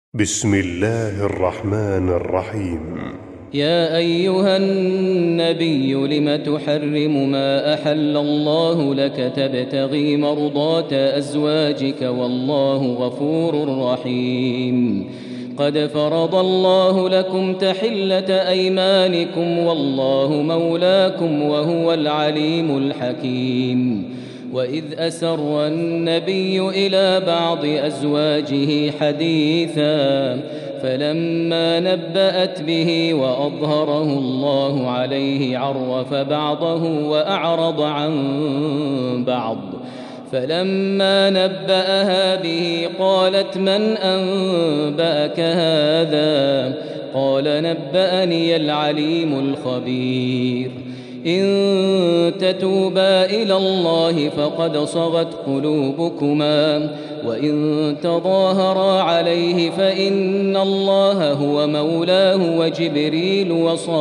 بسم الله الرحمن الرحيم. يا أيها النبي لم تحرم ما أحل الله لك تبتغي مرضات أزواجك والله غفور رحيم. قد فرض الله لكم تحلة أيمانكم والله مولاكم وهو العليم الحكيم. وإذ أسر النبي إلى بعض أزواجه حديثا فلما نبأت به وأظهره الله عليه عرف بعضه وأعرض عن بعض. فلما نبأها به قالت من أنبأك هذا؟ قال نبأني العليم الخبير. إن تتوبا إلى الله فقد صغت قلوبكما وإن تظاهرا عليه فإن الله هو مولاه وجبريل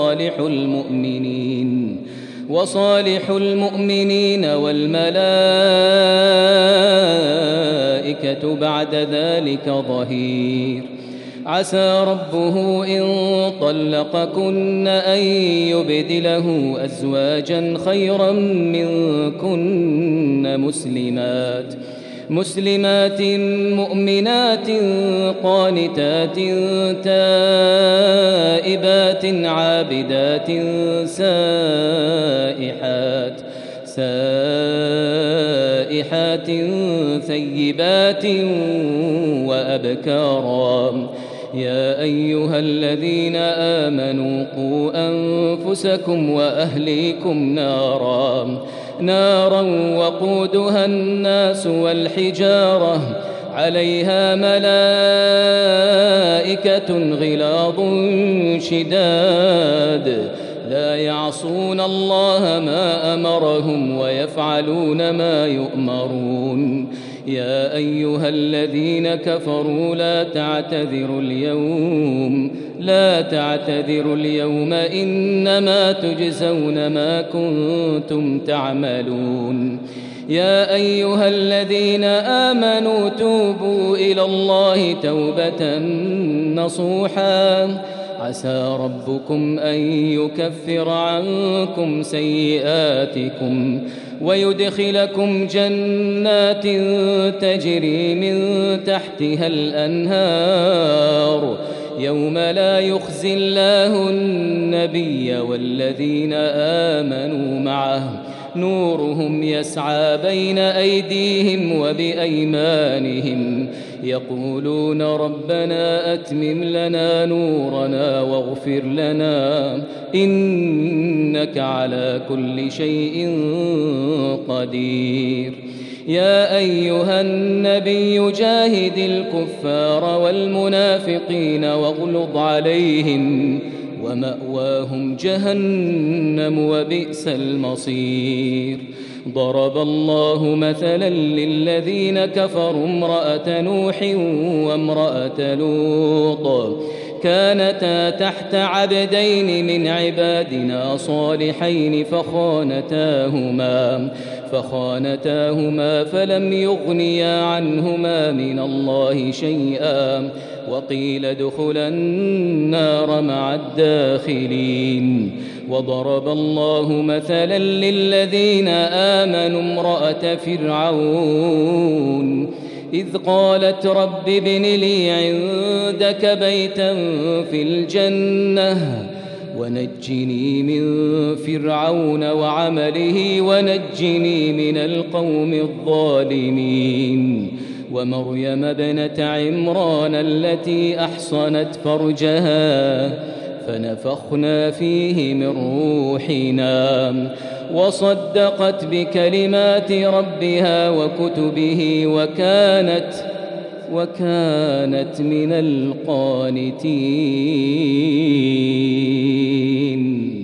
وصالح المؤمنين والملائكة بعد ذلك ظهير. عسى ربه إن طلقكن أن يبدله أزواجا خيرا منكن مسلمات مؤمنات قانتات تائبات عابدات سائحات ثيبات وأبكارا. يا أيها الذين آمنوا قوا أنفسكم وأهليكم نارا وقودها الناس والحجارة عليها ملائكة غلاظ شداد لا يعصون الله ما أمرهم ويفعلون ما يؤمرون. يا أيها الذين كفروا لا تعتذروا اليوم إنما تجزون ما كنتم تعملون. يا أيها الذين آمنوا توبوا إلى الله توبة نصوحا عسى ربكم أن يكفر عنكم سيئاتكم ويدخلكم جنات تجري من تحتها الأنهار يوم لا يخزي الله النبي والذين آمنوا معه نورهم يسعى بين أيديهم وبأيمانهم يقولون ربنا أتمم لنا نورنا واغفر لنا إنك على كل شيء قدير. يا أيها النبي جاهد الكفار والمنافقين واغلظ عليهم ومأواهم جهنم وبئس المصير. ضرب الله مثلا للذين كفروا امرأة نوح وامرأة لوط كانتا تحت عبدين من عبادنا صالحين فخانتاهما فلم يغنيا عنهما من الله شيئا وقيل ادخلا النار مع الداخلين. وضرب الله مثلا للذين آمنوا امرأة فرعون إذ قالت رب ابن لي عندك بيتا في الجنة ونجني من فرعون وعمله ونجني من القوم الظالمين. ومريم ابنة عمران التي أحصنت فرجها فنفخنا فيه من روحنا وصدقت بكلمات ربها وكتبه وكانت من القانتين.